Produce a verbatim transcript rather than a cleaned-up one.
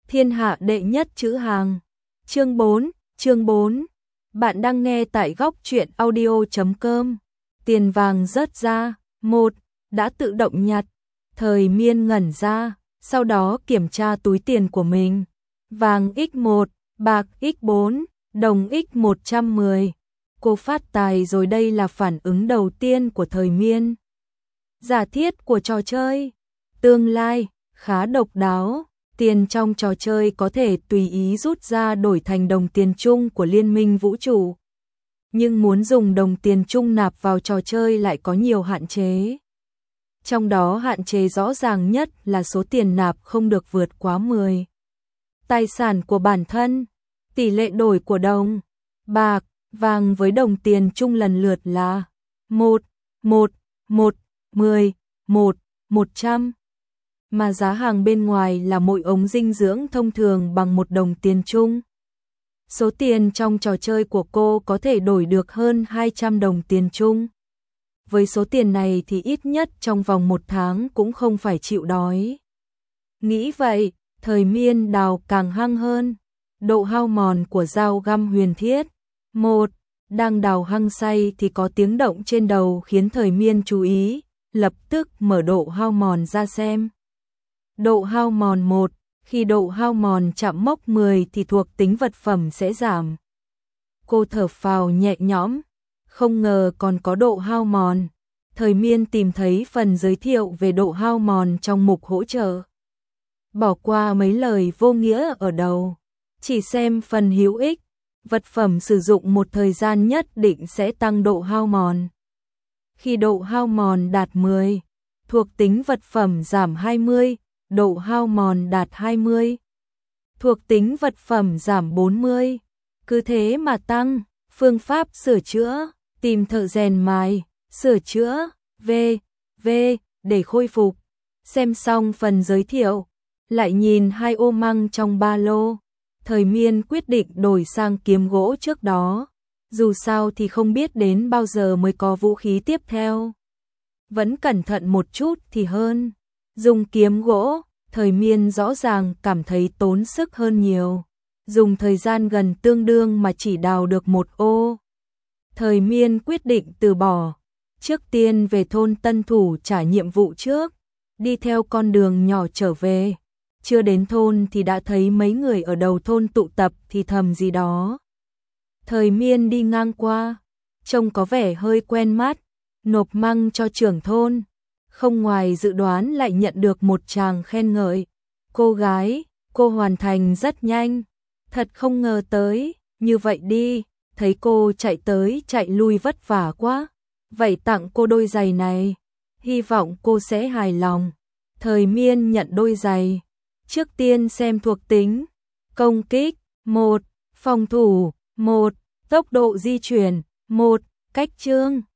Thiên hạ đệ nhất chữ hàng. Chương bốn, chương bốn. Bạn đang nghe tại góc truyện audio chấm com. Tiền vàng rớt ra, một, đã tự động nhặt. Thời Miên ngẩn ra, sau đó kiểm tra túi tiền của mình. Vàng x một, bạc x bốn, đồng x một trăm mười. Cô phát tài rồi, đây là phản ứng đầu tiên của Thời Miên. Giả thiết của trò chơi. Tương lai, khá độc đáo. Tiền trong trò chơi có thể tùy ý rút ra đổi thành đồng tiền chung của Liên minh vũ trụ. Nhưng muốn dùng đồng tiền chung nạp vào trò chơi lại có nhiều hạn chế. Trong đó hạn chế rõ ràng nhất là số tiền nạp không được vượt quá mười. Tài sản của bản thân, tỷ lệ đổi của đồng, bạc, vàng với đồng tiền chung lần lượt là một, một, một, mười, một, một trăm. Mà giá hàng bên ngoài là mỗi ống dinh dưỡng thông thường bằng một đồng tiền chung. Số tiền trong trò chơi của cô có thể đổi được hơn hai trăm đồng tiền chung. Với số tiền này thì ít nhất trong vòng một tháng cũng không phải chịu đói. Nghĩ vậy, Thời Miên đào càng hăng hơn. Độ hao mòn của dao găm huyền thiết. Một, đang đào hăng say thì có tiếng động trên đầu khiến Thời Miên chú ý, lập tức mở độ hao mòn ra xem. Độ hao mòn một, khi độ hao mòn chạm mốc mười thì thuộc tính vật phẩm sẽ giảm. Cô thở phào nhẹ nhõm, không ngờ còn có độ hao mòn. Thời Miên tìm thấy phần giới thiệu về độ hao mòn trong mục hỗ trợ. Bỏ qua mấy lời vô nghĩa ở đầu, chỉ xem phần hữu ích. Vật phẩm sử dụng một thời gian nhất định sẽ tăng độ hao mòn. Khi độ hao mòn đạt mười, thuộc tính vật phẩm giảm hai mươi, độ hao mòn đạt hai mươi. Thuộc tính vật phẩm giảm bốn mươi. Cứ thế mà tăng. Phương pháp sửa chữa, tìm thợ rèn mài, sửa chữa, v, v, để khôi phục. Xem xong phần giới thiệu, lại nhìn hai ô măng trong ba lô. Thời Miên quyết định đổi sang kiếm gỗ trước đó. Dù sao thì không biết đến bao giờ mới có vũ khí tiếp theo. Vẫn cẩn thận một chút thì hơn. Dùng kiếm gỗ, Thời Miên rõ ràng cảm thấy tốn sức hơn nhiều. Dùng thời gian gần tương đương mà chỉ đào được một ô. Thời Miên quyết định từ bỏ. Trước tiên về thôn Tân Thủ trả nhiệm vụ trước. Đi theo con đường nhỏ trở về. Chưa đến thôn thì đã thấy mấy người ở đầu thôn tụ tập thì thầm gì đó. Thời Miên đi ngang qua, trông có vẻ hơi quen mắt, nộp măng cho trưởng thôn. Không ngoài dự đoán lại nhận được một tràng khen ngợi. Cô gái, cô hoàn thành rất nhanh. Thật không ngờ tới, như vậy đi, thấy cô chạy tới chạy lui vất vả quá. Vậy tặng cô đôi giày này, hy vọng cô sẽ hài lòng. Thời Miên nhận đôi giày. Trước tiên xem thuộc tính. Công kích, một, phòng thủ, một, tốc độ di chuyển, một, cách chương,